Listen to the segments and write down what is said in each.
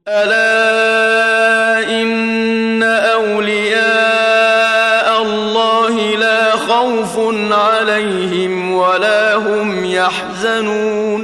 ألا إن أولياء الله لا خوف عليهم ولا هم يحزنون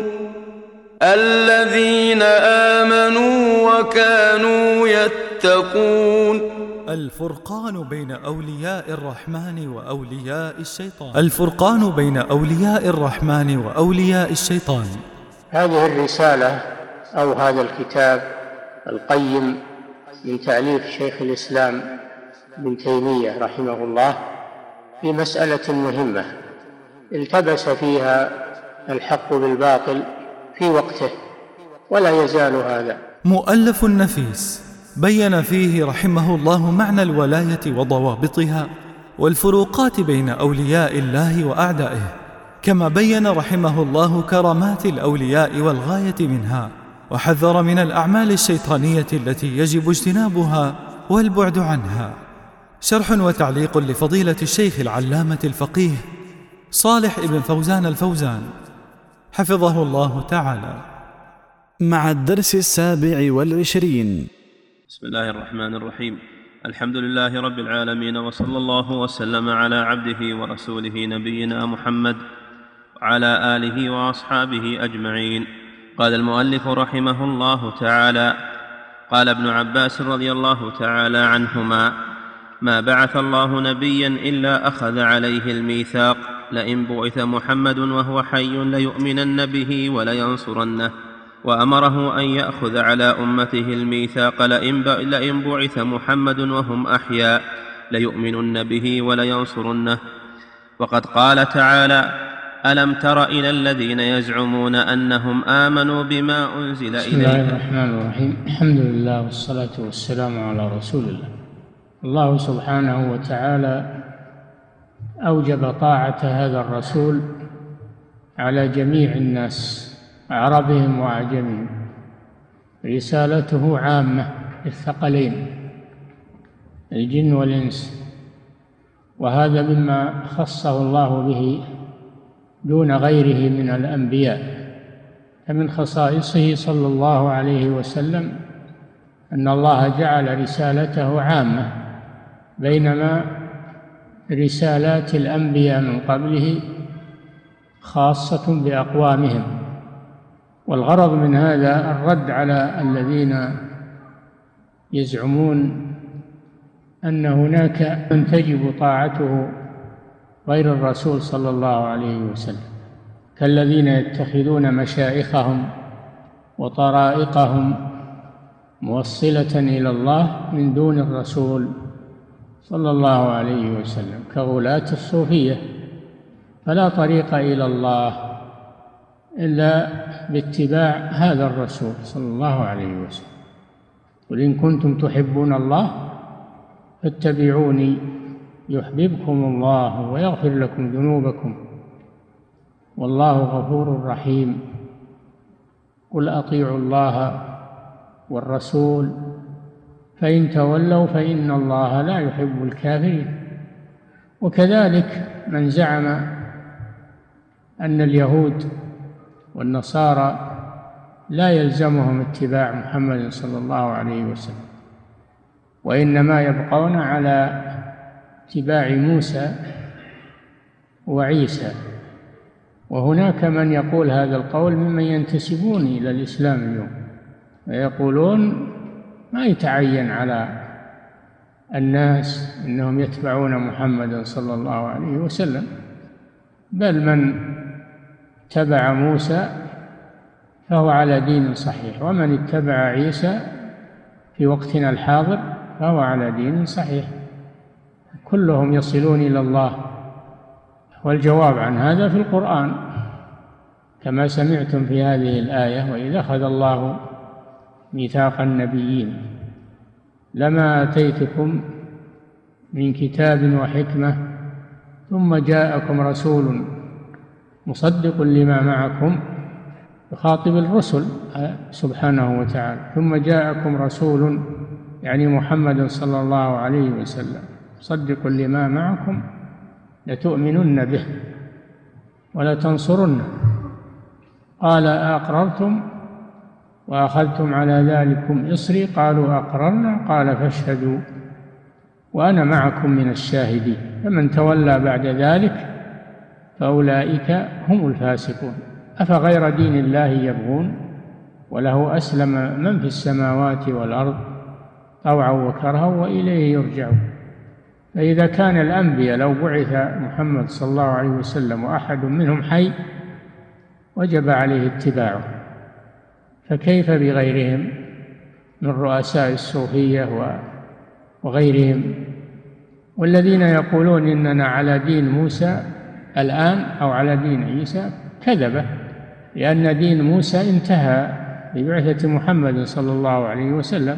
الذين آمنوا وكانوا يتقون. الفرقان بين أولياء الرحمن وأولياء الشيطان. الفرقان بين أولياء الرحمن وأولياء الشيطان. هذه الرسالة أو هذا الكتاب القيم من تأليف شيخ الإسلام ابن تيمية رحمه الله في مسألة مهمة التبس فيها الحق بالباطل في وقته ولا يزال هذا. مؤلف نفيس بين فيه رحمه الله معنى الولاية وضوابطها والفروقات بين أولياء الله وأعدائه، كما بين رحمه الله كرامات الأولياء والغاية منها، وحذر من الأعمال الشيطانية التي يجب اجتنابها والبعد عنها. شرح وتعليق لفضيلة الشيخ العلامة الفقيه صالح ابن فوزان الفوزان حفظه الله تعالى، مع الدرس 27. بسم الله الرحمن الرحيم. الحمد لله رب العالمين، وصلى الله وسلم على عبده ورسوله نبينا محمد وعلى آله وأصحابه أجمعين. قال المؤلف رحمه الله تعالى: قال ابن عباس رضي الله تعالى عنهما: ما بعث الله نبيا إلا أخذ عليه الميثاق، لئن بعث محمد وهو حي ليؤمنن به ولينصرنه، وأمره أن يأخذ على أمته الميثاق لئن بعث محمد وهم أحياء ليؤمنن به ولينصرنه. وقد قال تعالى: ألم تر إلى الذين يزعمون أنهم آمنوا بما أنزل إليك. بسم الله الرحمن الرحيم. الحمد لله والصلاة والسلام على رسول الله. الله سبحانه وتعالى أوجب طاعة هذا الرسول على جميع الناس عربهم وأعجمهم. رسالته عامة للثقلين الجن والإنس، وهذا مما خصه الله به دون غيره من الأنبياء. فمن خصائصه صلى الله عليه وسلم أن الله جعل رسالته عامة، بينما رسالات الأنبياء من قبله خاصة بأقوامهم. والغرض من هذا الرد على الذين يزعمون أن هناك من تجب طاعته غير الرسول صلى الله عليه وسلم، كالذين يتخذون مشايخهم وطرائقهم موصلة إلى الله من دون الرسول صلى الله عليه وسلم، كغلاة الصوفية. فلا طريق إلى الله إلا باتباع هذا الرسول صلى الله عليه وسلم. قل إن كنتم تحبون الله فاتبعوني يحببكم الله ويغفر لكم ذنوبكم والله غفور رحيم. قل أطيعوا الله والرسول فإن تولوا فإن الله لا يحب الكافرين. وكذلك من زعم أن اليهود والنصارى لا يلزمهم اتباع محمد صلى الله عليه وسلم، وإنما يبقون على اتباع موسى وعيسى. وهناك من يقول هذا القول ممن ينتسبون إلى الإسلام اليوم، ويقولون ما يتعين على الناس أنهم يتبعون محمدا صلى الله عليه وسلم، بل من اتبع موسى فهو على دين صحيح، ومن اتبع عيسى في وقتنا الحاضر فهو على دين صحيح، كلهم يصلون إلى الله. والجواب عن هذا في القرآن كما سمعتم في هذه الآية: وإذا أخذ الله ميثاق النبيين لما آتيتكم من كتاب وحكمة ثم جاءكم رسول مصدق لما معكم، يخاطب الرسل سبحانه وتعالى، ثم جاءكم رسول يعني محمد صلى الله عليه وسلم مصدق لما معكم لتؤمنن به ولا تنصرنه قال أقررتم وأخذتم على ذلكم إصري قالوا أقررنا قال فاشهدوا وأنا معكم من الشاهدين فمن تولى بعد ذلك فأولئك هم الفاسقون أفغير دين الله يبغون وله أسلم من في السماوات والأرض طوعا وكرها وإليه يرجعون. فإذا كان الأنبياء لو بعث محمد صلى الله عليه وسلم وأحد منهم حي وجب عليه اتباعه، فكيف بغيرهم من رؤساء الصوفية وغيرهم والذين يقولون إننا على دين موسى الآن أو على دين عيسى؟ كذبة، لأن دين موسى انتهى ببعثة محمد صلى الله عليه وسلم،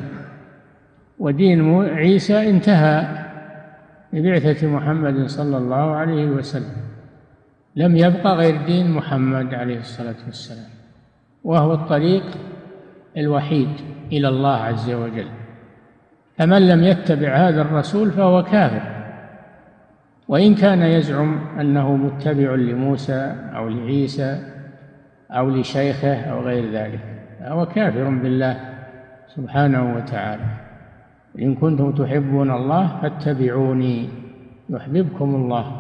ودين عيسى انتهى ببعثة محمد صلى الله عليه وسلم، لم يبقى غير دين محمد عليه الصلاة والسلام، وهو الطريق الوحيد إلى الله عز وجل. فمن لم يتبع هذا الرسول فهو كافر، وإن كان يزعم أنه متبع لموسى أو لعيسى أو لشيخه أو غير ذلك، فهو كافر بالله سبحانه وتعالى. إن كنتم تحبون الله فاتبعوني يحببكم الله.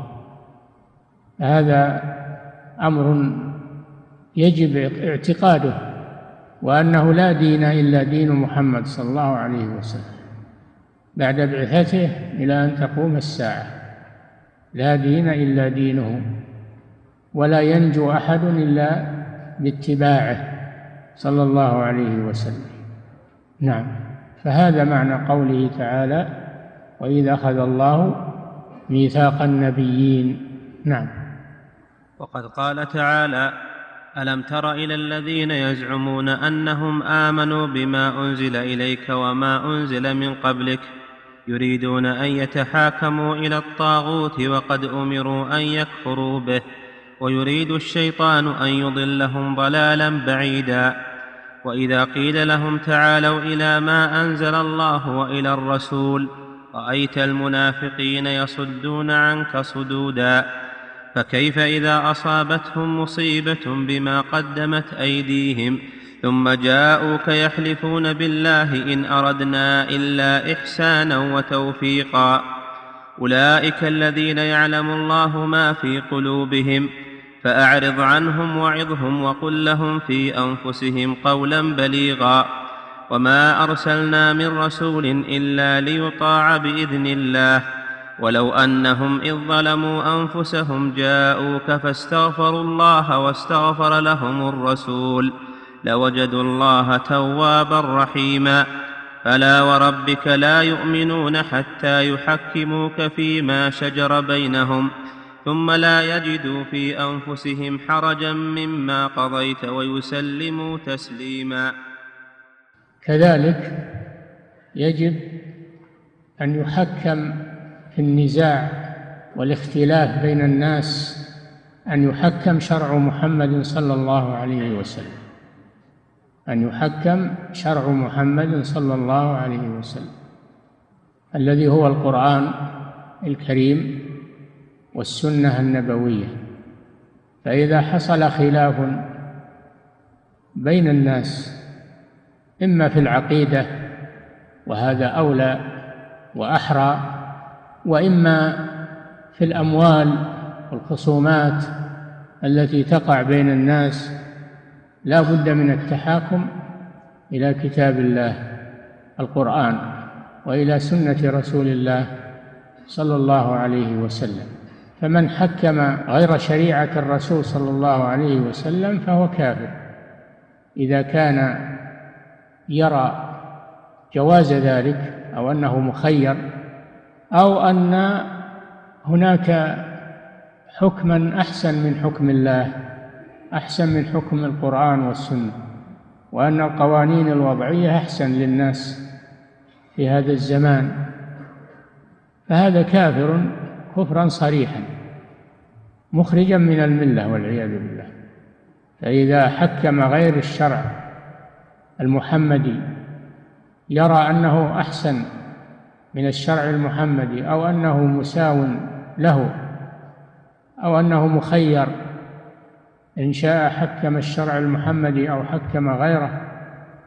هذا أمر يجب اعتقاده، وأنه لا دين إلا دين محمد صلى الله عليه وسلم بعد بعثته إلى أن تقوم الساعة، لا دين إلا دينه، ولا ينجو أحد إلا باتباعه صلى الله عليه وسلم. نعم، فهذا معنى قوله تعالى وإذا أخذ الله ميثاق النبيين. نعم. وقد قال تعالى ألم تر إلى الذين يزعمون أنهم آمنوا بما أنزل إليك وما أنزل من قبلك يريدون أن يتحاكموا إلى الطاغوت وقد أمروا أن يكفروا به ويريد الشيطان أن يضلهم ضلالا بعيدا. وإذا قيل لهم تعالوا إلى ما أنزل الله وإلى الرسول رأيت المنافقين يصدون عنك صدودا. فكيف إذا أصابتهم مصيبة بما قدمت أيديهم ثم جاءوك يحلفون بالله إن أردنا إلا إحسانا وتوفيقا أولئك الذين يعلم الله ما في قلوبهم فأعرض عنهم وعظهم وقل لهم في أنفسهم قولا بليغا وما أرسلنا من رسول إلا ليطاع بإذن الله ولو أنهم إذ ظلموا أنفسهم جاءوك فاستغفروا الله واستغفر لهم الرسول لوجدوا الله توابا رحيما. فلا وربك لا يؤمنون حتى يحكموك فيما شجر بينهم ثم لا يجدوا في أنفسهم حرجا مما قضيت ويسلموا تسليما. كذلك يجب أن يحكم في النزاع والاختلاف بين الناس، أن يحكم شرع محمد صلى الله عليه وسلم، أن يحكم شرع محمد صلى الله عليه وسلم الذي هو القرآن الكريم والسنة النبوية. فإذا حصل خلاف بين الناس إما في العقيدة وهذا أولى وأحرى، وإما في الأموال والخصومات التي تقع بين الناس، لا بد من التحاكم إلى كتاب الله القرآن وإلى سنة رسول الله صلى الله عليه وسلم. فمن حكم غير شريعة الرسول صلى الله عليه وسلم فهو كافر إذا كان يرى جواز ذلك أو أنه مخير أو أن هناك حكما أحسن من حكم الله، أحسن من حكم القرآن والسنة، وأن القوانين الوضعية أحسن للناس في هذا الزمان، فهذا كافر كفرا صريحا مخرجا من الملة والعياذ بالله. فإذا حكم غير الشرع المحمدي يرى أنه أحسن من الشرع المحمدي أو أنه مساو له أو أنه مخير، إن شاء حكم الشرع المحمدي أو حكم غيره،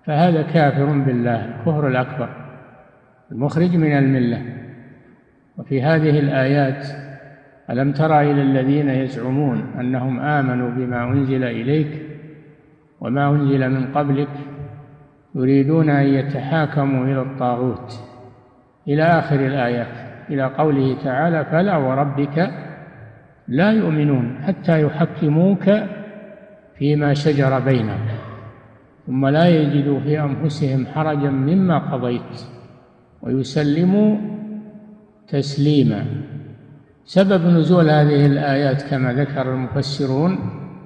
فهذا كافر بالله الكفر الأكبر المخرج من الملة. وفي هذه الآيات: ألم تر إلى الذين يزعمون أنهم آمنوا بما أنزل إليك وما أنزل من قبلك يريدون أن يتحاكموا إلى الطاغوت، إلى آخر الآيات، إلى قوله تعالى: فلا وربك لا يؤمنون حتى يحكموك فيما شجر بينهم ثم لا يجدوا في أنفسهم حرجا مما قضيت ويسلموا تسليما. سبب نزول هذه الآيات كما ذكر المفسرون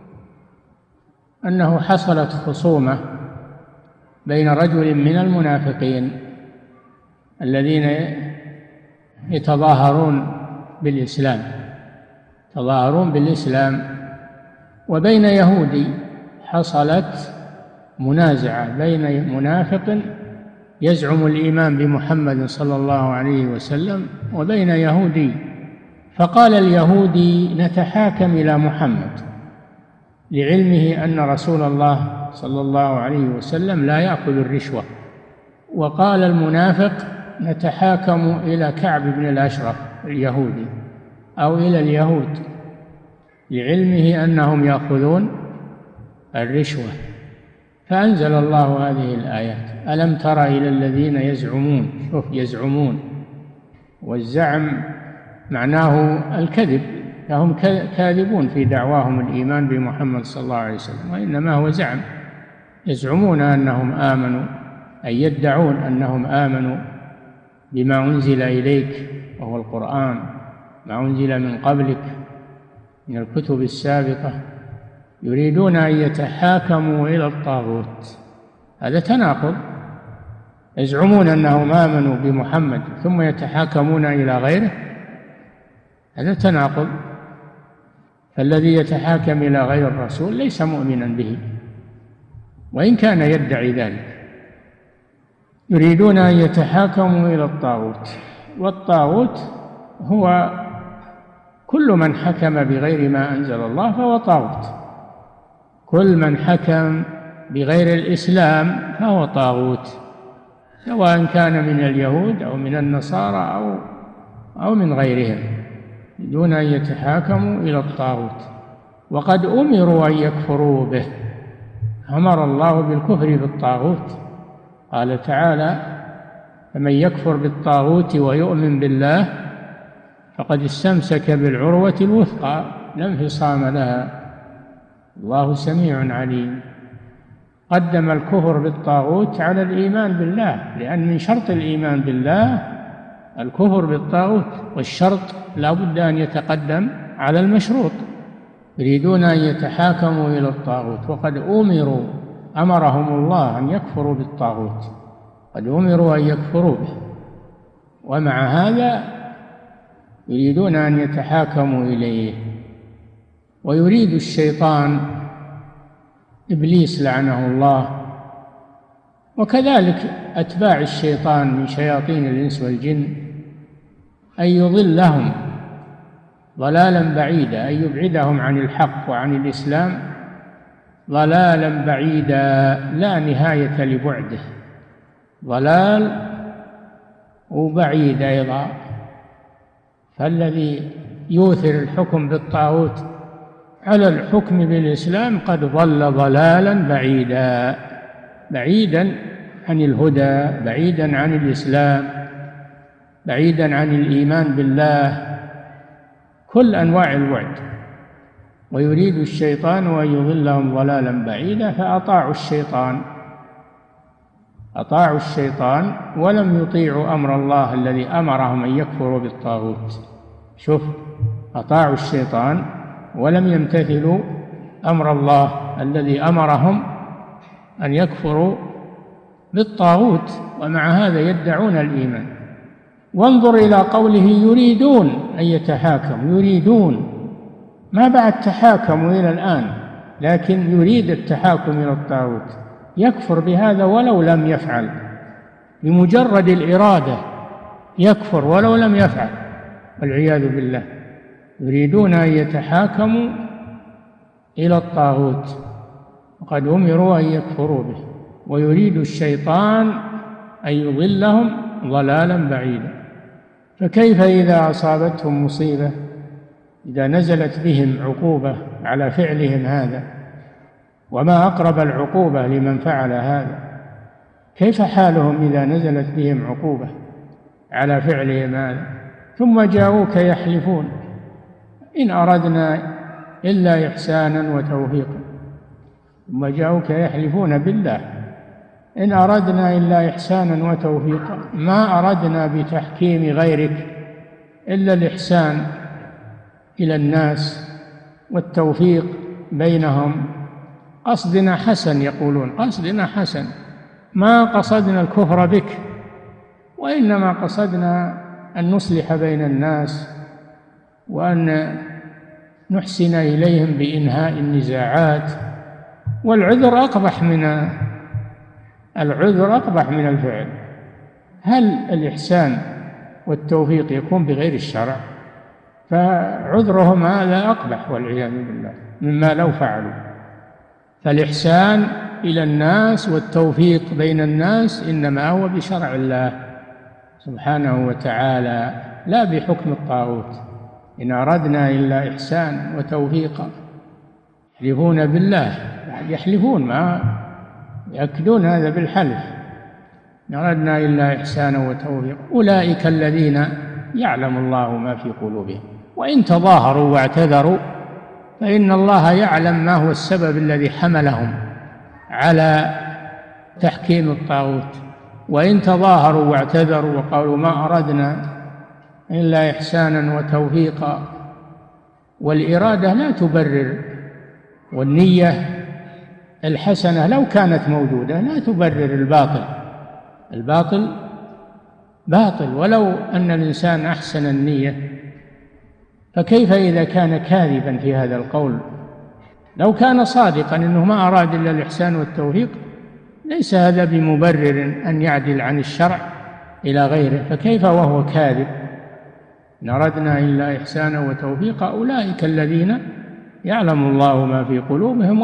أنه حصلت خصومة بين رجل من المنافقين الذين يتظاهرون بالإسلام وبين يهودي. حصلت منازعة بين منافق يزعم الإيمان بمحمد صلى الله عليه وسلم وبين يهودي، فقال اليهودي: نتحاكم إلى محمد، لعلمه أن رسول الله صلى الله عليه وسلم لا يأخذ الرشوة. وقال المنافق: نتحاكم إلى كعب بن الأشرف اليهودي أو إلى اليهود، لعلمه أنهم يأخذون الرشوة. فأنزل الله هذه الآيات: ألم تر إلى الذين يزعمون. شوف، يزعمون، والزعم معناه الكذب، فهم كاذبون في دعواهم الإيمان بمحمد صلى الله عليه وسلم، وإنما هو زعم. يزعمون أنهم آمنوا، أي يدعون أنهم آمنوا بما أنزل إليك وهو القرآن، ما أنزل من قبلك من الكتب السابقة، يريدون أن يتحاكموا إلى الطاغوت. هذا تناقض، يزعمون أنهم آمنوا بمحمد ثم يتحاكمون إلى غيره، هذا تناقض. فالذي يتحاكم إلى غير الرسول ليس مؤمنا به وإن كان يدعي ذلك. يريدون أن يتحاكموا إلى الطاغوت، والطاغوت هو كل من حكم بغير ما أنزل الله فهو طاغوت، كل من حكم بغير الإسلام فهو طاغوت، سواء كان من اليهود أو من النصارى أو من غيرهم، دون أن يتحاكموا إلى الطاغوت. وقد أمروا أن يكفروا به، أمر الله بالكفر بالطاغوت. قال تعالى: فمن يكفر بالطاغوت ويؤمن بالله فقد استمسك بالعروة الوثقى لا انفصام لها، الله سميع عليم. قدم الكفر بالطاغوت على الإيمان بالله، لأن من شرط الإيمان بالله الكفر بالطاغوت، والشرط لا بد أن يتقدم على المشروط. يريدون أن يتحاكموا إلى الطاغوت وقد أمرهم الله أن يكفروا بالطاغوت، قد أمروا أن يكفروا به، ومع هذا يريدون أن يتحاكموا إليه. ويريد الشيطان إبليس لعنه الله، وكذلك أتباع الشيطان من شياطين الإنس والجن، أن يضلهم ضلالا بعيدا، أن يبعدهم عن الحق وعن الإسلام ضلالا بعيدا لا نهاية لبعده، ضلال وبعيد أيضا. فالذي يؤثر الحكم بالطاغوت على الحكم بالإسلام قد ضل ضلالا بعيدا، بعيدا عن الهدى، بعيدا عن الإسلام، بعيدا عن الإيمان بالله، كل أنواع الوعد. ويريد الشيطان أن يضلهم ضلالا بعيدا، فأطاعوا الشيطان ولم يطيعوا أمر الله الذي أمرهم أن يكفروا بالطاغوت. شوف، أطاعوا الشيطان ولم يمتثلوا أمر الله الذي أمرهم أن يكفروا بالطاغوت، ومع هذا يدعون الإيمان. وانظر إلى قوله: يريدون أن يتحاكموا، يريدون، ما بعد تحاكموا إلى الآن، لكن يريد التحاكم إلى الطاغوت، يكفر بهذا ولو لم يفعل، بمجرد الإرادة يكفر ولو لم يفعل، والعياذ بالله. يريدون أن يتحاكموا إلى الطاغوت وقد أمروا أن يكفروا به، ويريد الشيطان أن يضلهم ضلالا بعيدا. فكيف إذا أصابتهم مصيبة، إذا نزلت بهم عقوبة على فعلهم هذا، وما أقرب العقوبة لمن فعل هذا، كيف حالهم إذا نزلت بهم عقوبة على فعلهم هذا؟ ثم جاءوك يحلفون إن أردنا إلا إحسانا وتوفيقا. ثم جاءوك يحلفون بالله إن أردنا إلا إحسانا وتوفيقا، ما أردنا بتحكيم غيرك إلا الإحسان إلى الناس والتوفيق بينهم. قصدنا حسن، يقولون قصدنا حسن، ما قصدنا الكفر بك، وإنما قصدنا أن نصلح بين الناس وأن نحسن إليهم بإنهاء النزاعات. والعذر أقبح من الفعل. هل الإحسان والتوفيق يكون بغير الشرع؟ فعذرهم هذا أقبح والعياذ بالله مما لو فعلوا. فالإحسان إلى الناس والتوفيق بين الناس إنما هو بشرع الله سبحانه وتعالى، لا بحكم الطاغوت. إن أردنا إلا إحسان وتوفيقا. يحلفون بالله، يحلفون، ما يأكدون هذا بالحلف. إن أردنا إلا إحسانا وتوفيقا أولئك الذين يعلم الله ما في قلوبهم وإن تظاهروا واعتذروا فإن الله يعلم ما هو السبب الذي حملهم على تحكيم الطاغوت. وإن تظاهروا واعتذروا وقالوا ما أردنا إلا إحسانا وتوفيقا، والإرادة لا تبرر، والنية الحسنة لو كانت موجودة لا تبرر الباطل. الباطل باطل ولو أن الإنسان أحسن النية، فكيف إذا كان كاذبا في هذا القول؟ لو كان صادقا أنه ما أراد إلا الإحسان والتوفيق ليس هذا بمبرر أن يعدل عن الشرع إلى غيره، فكيف وهو كاذب؟ إن أردنا إلا إحسانا وتوفيقا أولئك الذين يعلم الله ما في قلوبهم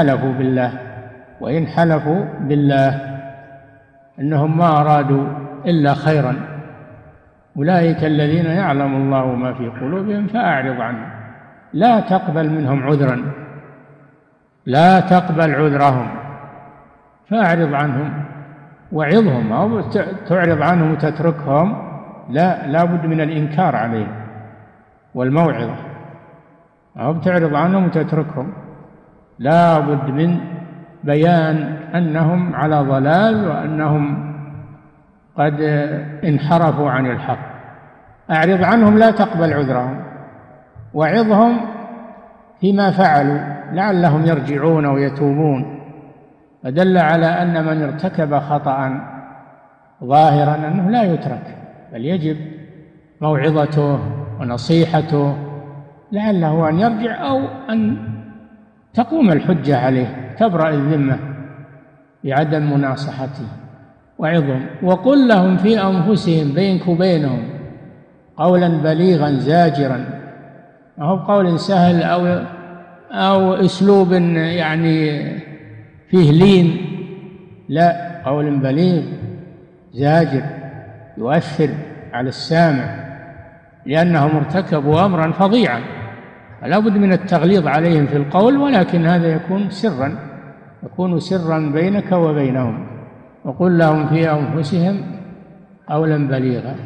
وإن حلفوا بالله أنهم ما أرادوا إلا خيرا. أولئك الذين يعلم الله ما في قلوبهم فأعرض عنهم، لا تقبل منهم عذرا، لا تقبل عذرهم، فأعرض عنهم وعظهم. أو تعرض عنهم وتتركهم، لا بد من الإنكار عليهم والموعظة. أو تعرض عنهم وتتركهم، لا بد من بيان أنهم على ضلال وأنهم قد انحرفوا عن الحق. أعرض عنهم لا تقبل عذرهم، وعظهم فيما فعلوا لعلهم يرجعون ويتوبون. فدل على أن من ارتكب خطأ ظاهرا أنه لا يترك، بل يجب موعظته ونصيحته لعله أن يرجع أو أن تقوم الحجة عليه، تبرأ الذمة بعدم مناصحته. وعظهم وقل لهم في أنفسهم، بينك وبينهم، قولا بليغا زاجرا، ما هو قول سهل أو أسلوب يعني فيه لين، لا، قول بليغ زاجر يؤثر على السامع، لأنهم ارتكبوا أمرا فظيعا، فلا بد من التغليظ عليهم في القول، ولكن هذا يكون سرا بينك وبينهم. وقل لهم في أنفسهم قولا بليغا.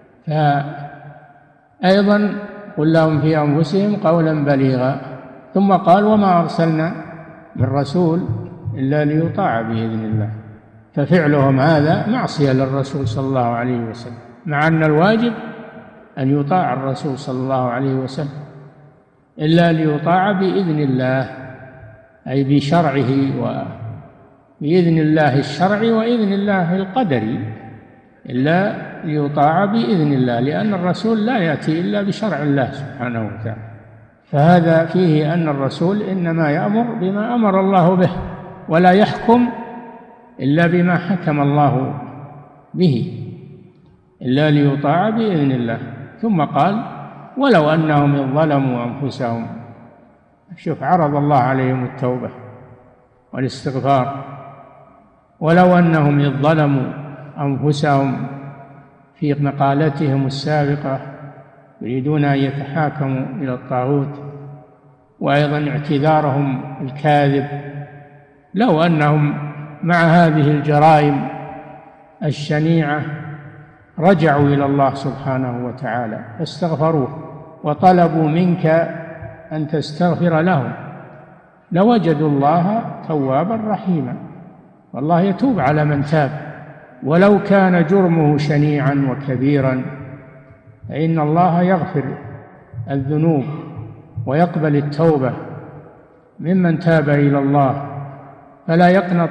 فأيضا قل لهم في أنفسهم قولا بليغا. ثم قال وما أرسلنا من رسول إلا ليطاع بإذن الله. ففعلهم هذا معصية للرسول صلى الله عليه وسلم، مع أن الواجب أن يطاع الرسول صلى الله عليه وسلم، إلا ليطاع بإذن الله، أي بشرعه وبإذن الله الشرعي وإذن الله القدري، إلا ليطاع بإذن الله، لأن الرسول لا يأتي إلا بشرع الله سبحانه وتعالى. فهذا فيه أن الرسول إنما يأمر بما أمر الله به، ولا يحكم إلا بما حكم الله به، إلا ليطاع بإذن الله. ثم قال ولو أنهم إذ ظلموا أنفسهم. شوف، عرض الله عليهم التوبة والاستغفار ولو أنهم إذ ظلموا أنفسهم في مقالتهم السابقة يريدون أن يتحاكموا إلى الطاغوت، وأيضا اعتذارهم الكاذب، لو أنهم مع هذه الجرائم الشنيعة رجعوا إلى الله سبحانه وتعالى فاستغفروه وطلبوا منك أن تستغفر لهم لوجدوا الله توابا رحيما. والله يتوب على من تاب ولو كان جرمه شنيعا وكبيرا، فإن الله يغفر الذنوب ويقبل التوبة ممن تاب إلى الله. فلا يقنط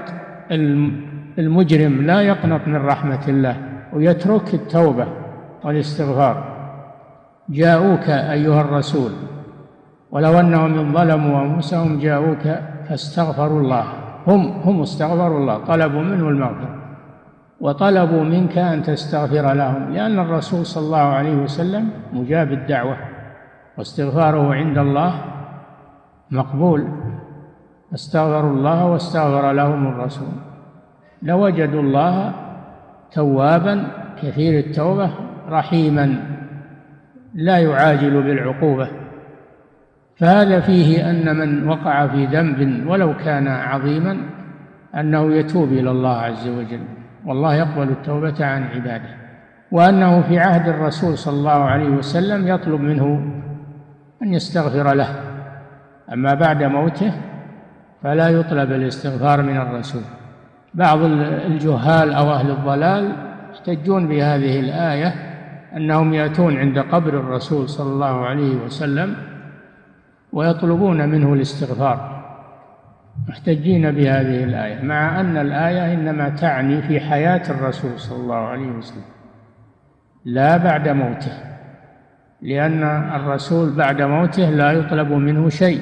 المجرم، لا يقنط من رحمة الله ويترك التوبة والاستغفار. جاءوك أيها الرسول ولو أنهم إن ظلموا أنفسهم جاءوك فاستغفروا الله، هم استغفروا الله، طلبوا منه المغفرة وطلبوا منك أن تستغفر لهم، لأن الرسول صلى الله عليه وسلم مجاب الدعوة واستغفاره عند الله مقبول. استغفروا الله واستغفر لهم الرسول لوجدوا الله توابا كثير التوبة رحيما لا يعاجل بالعقوبة. فهذا فيه أن من وقع في ذنب ولو كان عظيما أنه يتوب إلى الله عز وجل، والله يقبل التوبة عن عباده، وأنه في عهد الرسول صلى الله عليه وسلم يطلب منه أن يستغفر له، أما بعد موته فلا يطلب الاستغفار من الرسول. بعض الجهال أو أهل الضلال يحتجون بهذه الآية أنهم يأتون عند قبر الرسول صلى الله عليه وسلم ويطلبون منه الاستغفار، محتجين بهذه الآية، مع أن الآية إنما تعني في حياة الرسول صلى الله عليه وسلم لا بعد موته، لأن الرسول بعد موته لا يطلب منه شيء،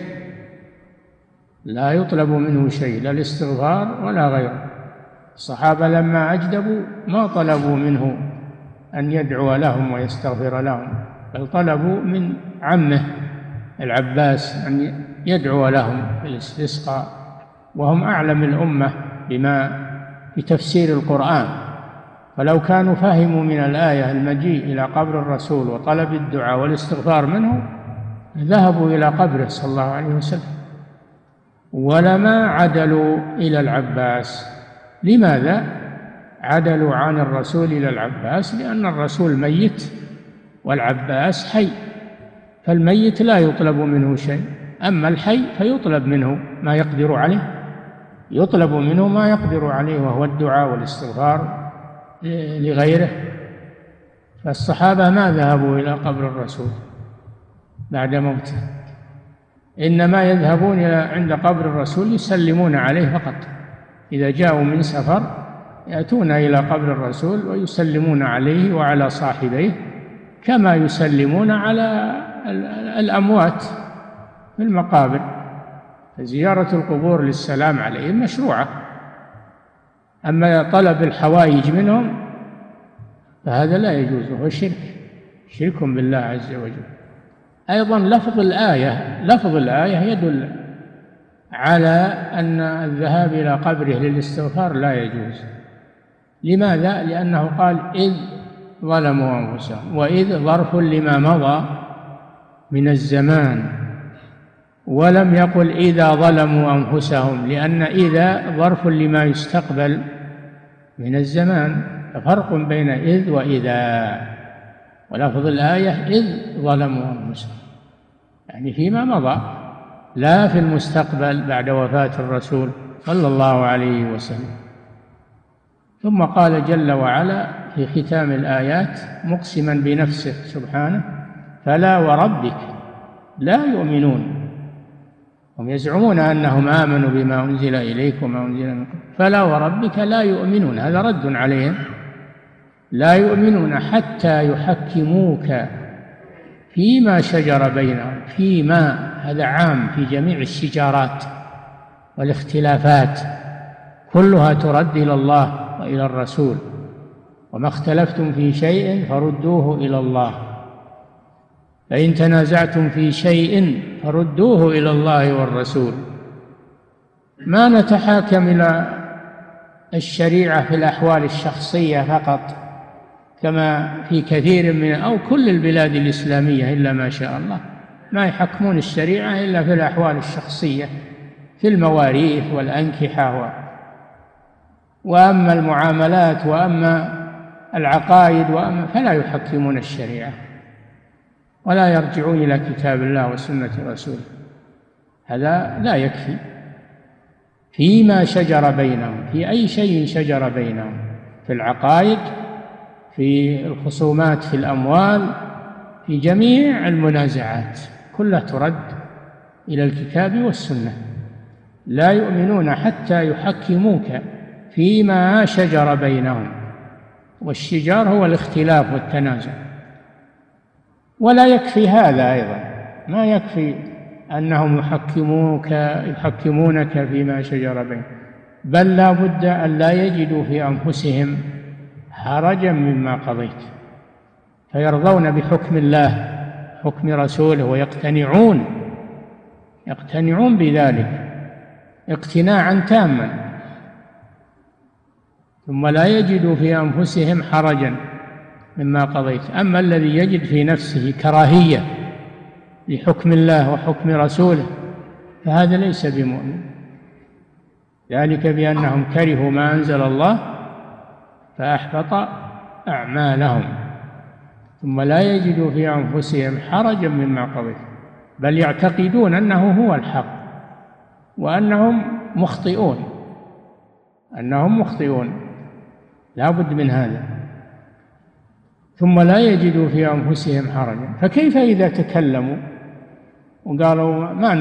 لا يطلب منه شيء، لا الاستغفار ولا غيره. الصحابة لما أجدبوا ما طلبوا منه أن يدعو لهم ويستغفر لهم، بل طلبوا من عمه العباس أن يدعو لهم بالاستسقاء، وهم أعلم الأمة بتفسير القرآن، فلو كانوا فهموا من الآية المجيء إلى قبر الرسول وطلب الدعاء والاستغفار منه ذهبوا إلى قبره صلى الله عليه وسلم ولما عدلوا إلى العباس. لماذا عدلوا عن الرسول إلى العباس؟ لأن الرسول ميت والعباس حي، فالميت لا يطلب منه شيء، أما الحي فيطلب منه ما يقدر عليه، يطلب منه ما يقدر عليه وهو الدعاء والاستغفار لغيره. فالصحابة ما ذهبوا إلى قبر الرسول بعد موته، إنما يذهبون إلى عند قبر الرسول يسلمون عليه فقط. إذا جاءوا من سفر يأتون إلى قبر الرسول ويسلمون عليه وعلى صاحبيه كما يسلمون على الأموات في المقابر. زيارة القبور للسلام عليهم مشروعة، أما طلب الحوائج منهم فهذا لا يجوز، وهو شرك بالله عز وجل. أيضا لفظ الآية يدل على أن الذهاب إلى قبره للاستغفار لا يجوز. لماذا؟ لأنه قال إذ ظلموا أنفسهم، وإذ ظرف لما مضى من الزمان، ولم يقل إذا ظلموا أنفسهم، لأن إذا ظرف لما يستقبل من الزمان، ففرق بين إذ وإذا. ولفظ الآية إذ ظلموا أنفسهم، يعني فيما مضى، لا في المستقبل بعد وفاة الرسول صلى الله عليه وسلم. ثم قال جل وعلا في ختام الآيات مقسما بنفسه سبحانه: فلا وربك لا يؤمنون. هم يزعمون أنهم آمنوا بما أنزل إليك وما أنزل من قبل، فلا وربك لا يؤمنون، هذا رد عليهم. لا يؤمنون حتى يحكموك فيما شجر بينهم. فيما هذا عام في جميع الشجارات والاختلافات، كلها ترد إلى الله وإلى الرسول. وما اختلفتم في شيء فردوه إلى الله، فإن تنازعتم في شيء فردوه إلى الله والرسول. ما نتحاكم إلى الشريعة في الأحوال الشخصية فقط، كما في كثير من أو كل البلاد الإسلامية إلا ما شاء الله ما يحكمون الشريعة إلا في الأحوال الشخصية، في المواريث والأنكحة وأما المعاملات وأما العقائد فلا يحكمون الشريعة ولا يرجعون إلى كتاب الله وسنة رسوله. هذا لا يكفي. فيما شجر بينهم، في أي شيء شجر بينهم، في العقائد، في الخصومات في الأموال، في جميع المنازعات كلها ترد إلى الكتاب والسنة. لا يؤمنون حتى يحكموك فيما شجر بينهم، والشجار هو الاختلاف والتنازع. ولا يكفي هذا أيضا، ما يكفي أنهم يحكمونك فيما شجر بينهم، بل لا بد أن لا يجدوا في أنفسهم حرجا مما قضيت، فيرضون بحكم الله حكم رسوله ويقتنعون بذلك اقتناعا تاما، ثم لا يجدوا في أنفسهم حرجا مما قضيت. أما الذي يجد في نفسه كراهية لحكم الله وحكم رسوله فهذا ليس بمؤمن، ذلك بأنهم كرهوا ما أنزل الله فأحبط أعمالهم، ثم لا يجدوا في أنفسهم حرجا مما قضيت، بل يعتقدون أنه هو الحق وأنهم مخطئون لا بد من هذا. ثم لا يجدوا في أنفسهم حرجا، فكيف إذا تكلموا وقالوا ما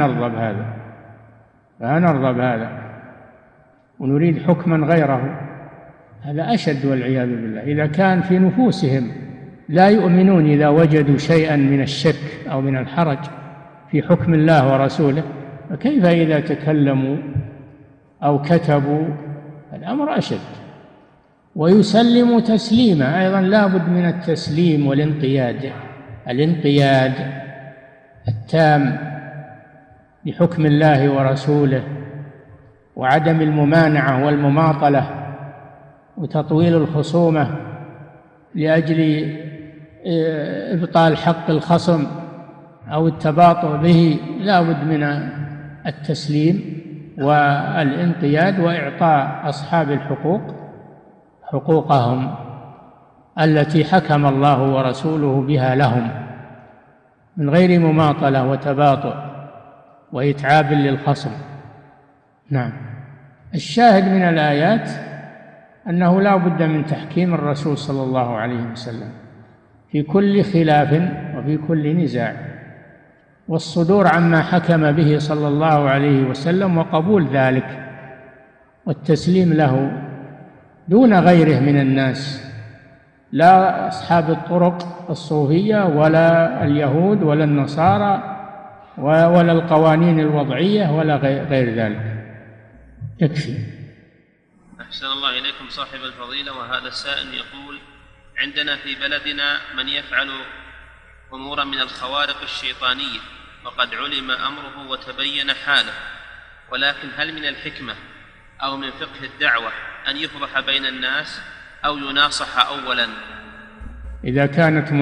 نرضى بهذا ونريد حكما غيره؟ هذا أشد والعياذ بالله. إذا كان في نفوسهم لا يؤمنون إذا وجدوا شيئا من الشك أو من الحرج في حكم الله ورسوله، فكيف إذا تكلموا أو كتبوا؟ الأمر أشد. ويسلموا تسليما أيضا، لا بد من التسليم والانقياد، الانقياد التام لحكم الله ورسوله، وعدم الممانعة والمماطلة وتطويل الخصومة لأجل إبطال حق الخصم أو التباطؤ به. لا بد من التسليم والانقياد وإعطاء أصحاب الحقوق حقوقهم التي حكم الله ورسوله بها لهم من غير مماطلة وتباطؤ وإتعاب للخصم. نعم. الشاهد من الآيات أنه لا بد من تحكيم الرسول صلى الله عليه وسلم في كل خلاف وفي كل نزاع، والصدور عما حكم به صلى الله عليه وسلم وقبول ذلك والتسليم له دون غيره من الناس، لا أصحاب الطرق الصوفية ولا اليهود ولا النصارى ولا القوانين الوضعية ولا غير ذلك. يكفي. أحسن الله إليكم صاحب الفضيلة. وهذا السائل يقول: عندنا في بلدنا من يفعل أمورا من الخوارق الشيطانية وقد علم أمره وتبين حاله، ولكن هل من الحكمة أو من فقه الدعوة أن يفضح بين الناس أو يناصح أولا؟ إذا كانت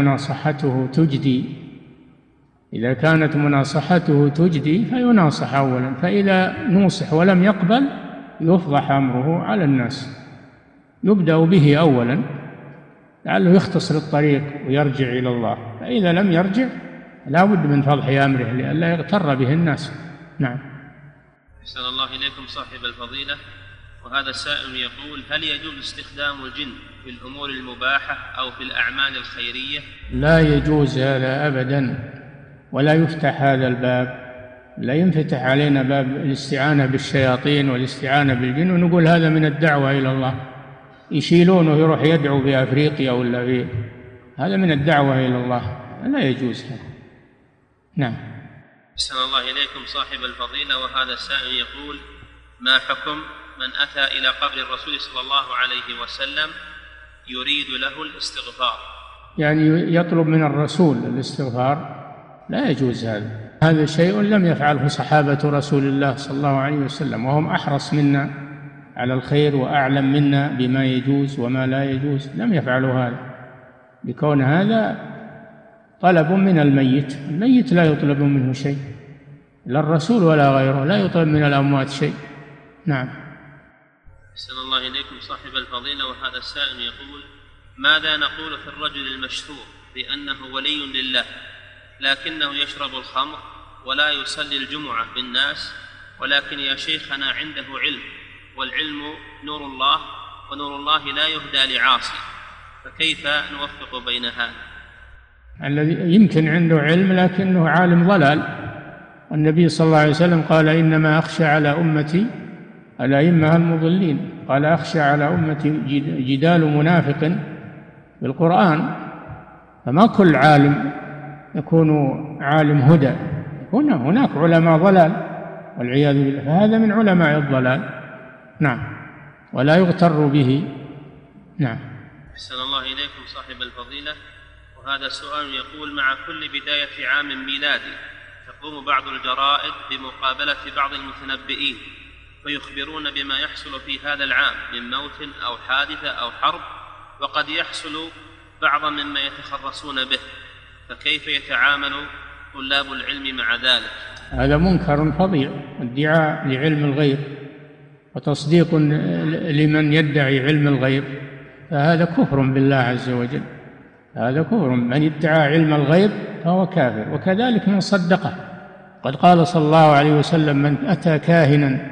مناصحته تجدي فيناصح أولا، فإذا نوصح ولم يقبل يفضح أمره على الناس، يبدأ به أولا لعله يختصر الطريق ويرجع إلى الله، فإذا لم يرجع لا بد من فضح أمره لئلا يغتر به الناس. نعم. أحسن الله إليكم صاحب الفضيلة. وهذا السائل يقول: هل يجوز استخدام الجن في الأمور المباحة أو في الأعمال الخيرية؟ لا يجوز هذا أبدا، ولا يفتح هذا الباب، لا ينفتح علينا باب الاستعانة بالشياطين والاستعانة بالجن ونقول هذا من الدعوة إلى الله، يشيلونه ويروح يدعو في أفريقيا ولا في، هذا من الدعوة إلى الله، لا يجوز هذا. نعم. أحسن الله إليكم صاحب الفضيلة. وهذا السائل يقول: ما حكم من أتى إلى قبر الرسول صلى الله عليه وسلم يريد له الاستغفار؟ يعني يطلب من الرسول الاستغفار؟ لا يجوز هذا شيء لم يفعله صحابة رسول الله صلى الله عليه وسلم، وهم أحرص منا على الخير وأعلم منا بما يجوز وما لا يجوز، لم يفعلوا هذا، بكون هذا طلب من الميت. الميت لا يطلب منه شيء، لا الرسول ولا غيره، لا يطلب من الأموات شيء. نعم. أحسن الله إليكم صاحب الفضيلة. وهذا السائل يقول: ماذا نقول في الرجل المشهور بأنه ولي لله لكنه يشرب الخمر ولا يصلي الجمعة بالناس، ولكن يا شيخنا عنده علم، والعلم نور الله، ونور الله لا يهدى لعاصي، فكيف نوفق بين هذا؟ الذي يمكن عنده علم لكنه عالم ضلال، والنبي صلى الله عليه وسلم قال: إنما أخشى على أمتي الأئمة المضلين. قال: أخشى على أمتي جدال منافق بالقرآن. فما كل عالم يكون عالم هدى، هناك علماء ضلال والعياذ بالله، فهذا من علماء الضلال. نعم، ولا يغتر به. نعم. أحسن الله إليكم صاحب الفضيلة. وهذا سؤال يقول: مع كل بداية عام ميلادي تقوم بعض الجرائد بمقابلة بعض المتنبئين فيخبرون بما يحصل في هذا العام من موت أو حادثة أو حرب، وقد يحصل بعضا مما يتخرصون به، فكيف يتعامل طلاب العلم مع ذلك؟ هذا منكر فظيع، ادعاء لعلم الغيب وتصديق لمن يدعي علم الغيب، فهذا كفر بالله عز وجل. هذا كفر، من ادعى علم الغيب فهو كافر، وكذلك من صدقه. قد قال صلى الله عليه وسلم: من أتى كاهنا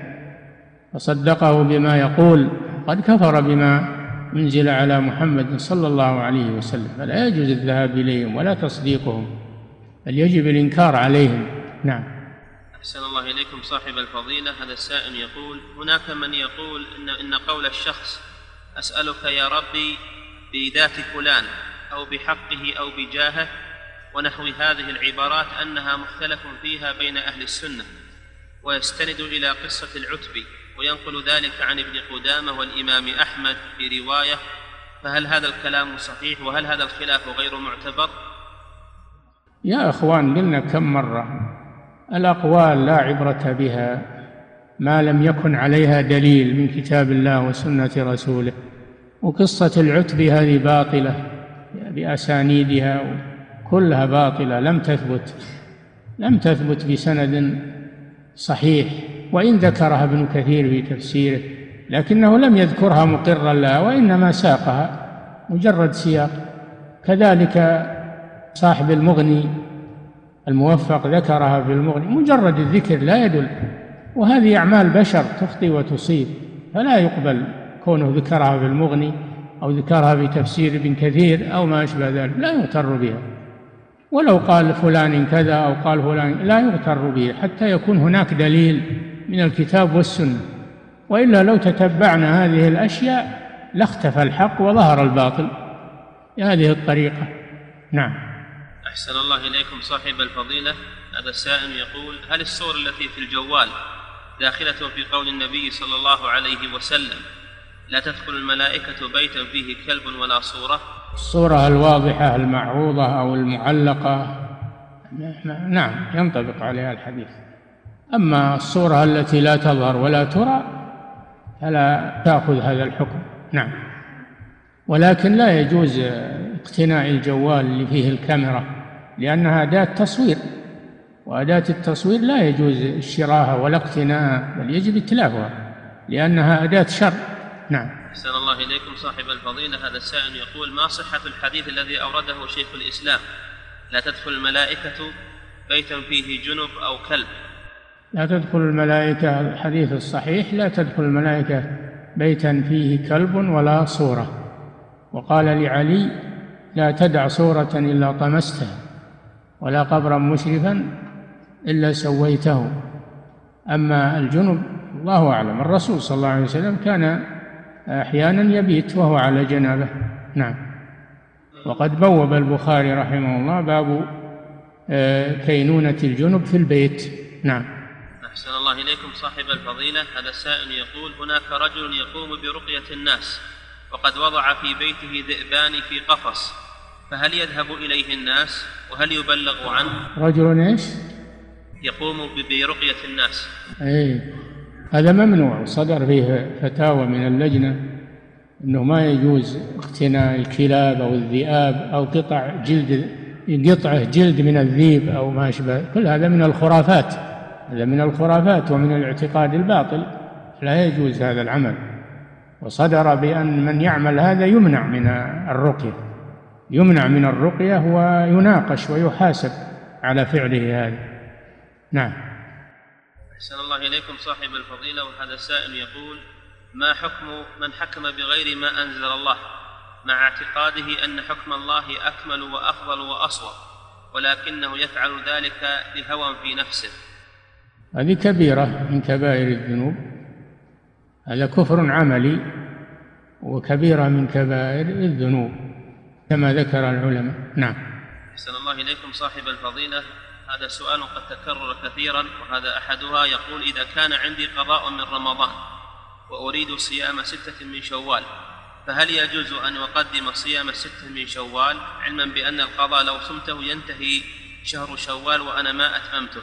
فصدقه بما يقول قد كفر بما أنزل على محمد صلى الله عليه وسلم. فلا يجوز الذهاب إليهم ولا تصديقهم، بل يجب الإنكار عليهم. نعم. أحسن الله إليكم صاحب الفضيلة. هذا السائل يقول: هناك من يقول إن قول الشخص أسألك يا ربي بذات فلان أو بحقه أو بجاهه ونحو هذه العبارات أنها مختلف فيها بين أهل السنة، ويستند إلى قصة العتبي، وينقل ذلك عن ابن قدامة والإمام أحمد في رواية، فهل هذا الكلام صحيح؟ وهل هذا الخلاف غير معتبر؟ يا أخوان، قلنا كم مرة: الأقوال لا عبرة بها ما لم يكن عليها دليل من كتاب الله وسنة رسوله. وقصة العتبي هذه باطلة بأسانيدها، كلها باطلة، لم تثبت بسند صحيح، وإن ذكرها ابن كثير في تفسيره لكنه لم يذكرها مقرا لها، وإنما ساقها مجرد سياق. كذلك صاحب المغني الموفق ذكرها في المغني، مجرد الذكر لا يدل، وهذه أعمال بشر تخطئ وتصيب، فلا يقبل كونه ذكرها في المغني أو ذكرها في تفسير ابن كثير أو ما أشبه ذلك، لا يغتر بها. ولو قال فلان كذا أو قال فلان، لا يغتر به حتى يكون هناك دليل من الكتاب والسنة، وإلا لو تتبعنا هذه الأشياء لاختفى الحق وظهر الباطل بهذه الطريقة. نعم. أحسن الله إليكم صاحب الفضيلة. هذا السائل يقول: هل الصور التي في الجوال داخلة في قول النبي صلى الله عليه وسلم لا تدخل الملائكة بيتا فيه كلب ولا صورة؟ الصورة الواضحة المعروضة أو المعلقة نعم ينطبق عليها الحديث، أما الصورة التي لا تظهر ولا ترى فلا تأخذ هذا الحكم. نعم. ولكن لا يجوز اقتناء الجوال اللي فيه الكاميرا، لأنها أداة تصوير، وأداة التصوير لا يجوز شراها ولا اقتناءها، بل يجب اتلافها لأنها أداة شر. نعم. أحسن الله إليكم صاحب الفضيلة. هذا السائل يقول: ما صحة الحديث الذي أورده شيخ الإسلام لا تدخل الملائكة بيتا فيه جنب أو كلب؟ لا تدخل الملائكة، الحديث الصحيح: لا تدخل الملائكة بيتا فيه كلب ولا صورة. وقال لعلي: لا تدع صورة إلا طمستها، ولا قبرا مشرفا إلا سويته. أما الجنب الله أعلم. الرسول صلى الله عليه وسلم كان أحيانا يبيت وهو على جنابه. نعم. وقد بوب البخاري رحمه الله باب كينونة الجنب في البيت. نعم. أحسن الله إليكم صاحب الفضيلة. هذا السائل يقول: هناك رجل يقوم برقية الناس وقد وضع في بيته ذئبان في قفص، فهل يذهب إليه الناس وهل يبلغ عنه؟ رجل إيش؟ يقوم برقية الناس. هذا ممنوع، وصدر فيه فتاوى من اللجنة أنه ما يجوز اقتناء الكلاب أو الذئاب أو قطعة جلد من الذيب أو ما أشبه. كل هذا من الخرافات، هذا من الخرافات ومن الاعتقاد الباطل، لا يجوز هذا العمل. وصدر بأن من يعمل هذا يمنع من الرقية ويناقش ويحاسب على فعله هذا. نعم. أحسن الله إليكم صاحب الفضيلة. وهذا السائل يقول: ما حكم من حكم بغير ما أنزل الله مع اعتقاده أن حكم الله أكمل وأفضل وأصوب، ولكنه يفعل ذلك لهوى في نفسه؟ هذه كبيرة من كبائر الذنوب، هذا كفر عملي وكبيرة من كبائر الذنوب كما ذكر العلماء. نعم. أحسن الله إليكم صاحب الفضيلة. هذا سؤال قد تكرر كثيرا، وهذا أحدها يقول: إذا كان عندي قضاء من رمضان وأريد صيام 6 من شوال، فهل يجوز أن أقدم صيام 6 من شوال علما بأن القضاء لو صمته ينتهي شهر شوال وأنا ما أتممته؟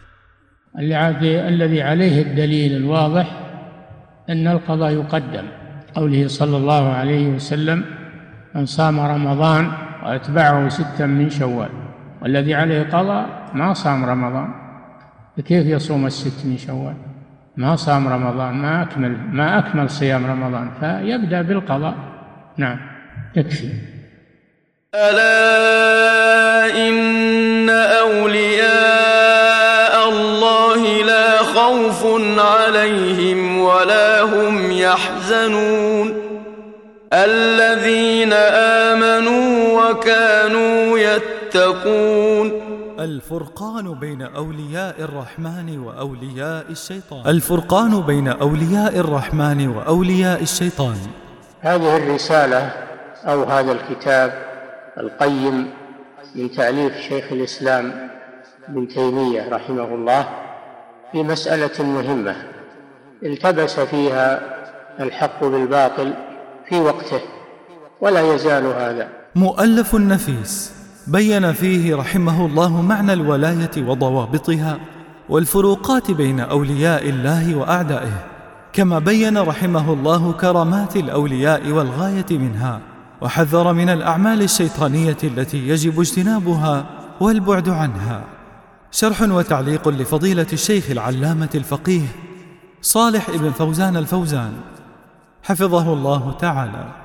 الذي عليه الدليل الواضح أن القضاء يقدم، قوله صلى الله عليه وسلم: من صام رمضان وأتبعه 6 من شوال. والذي عليه قضاء ما صام رمضان، فكيف يصوم 6 من شوال؟ ما صام رمضان، ما أكمل صيام رمضان، فيبدأ بالقضاء. نعم، يكفي. ألا إن أولياء الله لا خوف عليهم ولا هم يحزنون الذين آمنوا وكانوا يتقون. الفرقان بين أولياء الرحمن وأولياء الشيطان. الفرقان بين أولياء الرحمن وأولياء الشيطان. هذه الرسالة أو هذا الكتاب القيم من تأليف شيخ الإسلام ابن تيمية رحمه الله في مسألة مهمة التبس فيها الحق بالباطل في وقته، ولا يزال هذا. مؤلف نفيس بين فيه رحمه الله معنى الولاية وضوابطها والفروقات بين أولياء الله وأعدائه، كما بين رحمه الله كرامات الأولياء والغاية منها، وحذر من الأعمال الشيطانية التي يجب اجتنابها والبعد عنها. شرح وتعليق لفضيلة الشيخ العلامة الفقيه صالح ابن فوزان الفوزان حفظه الله تعالى.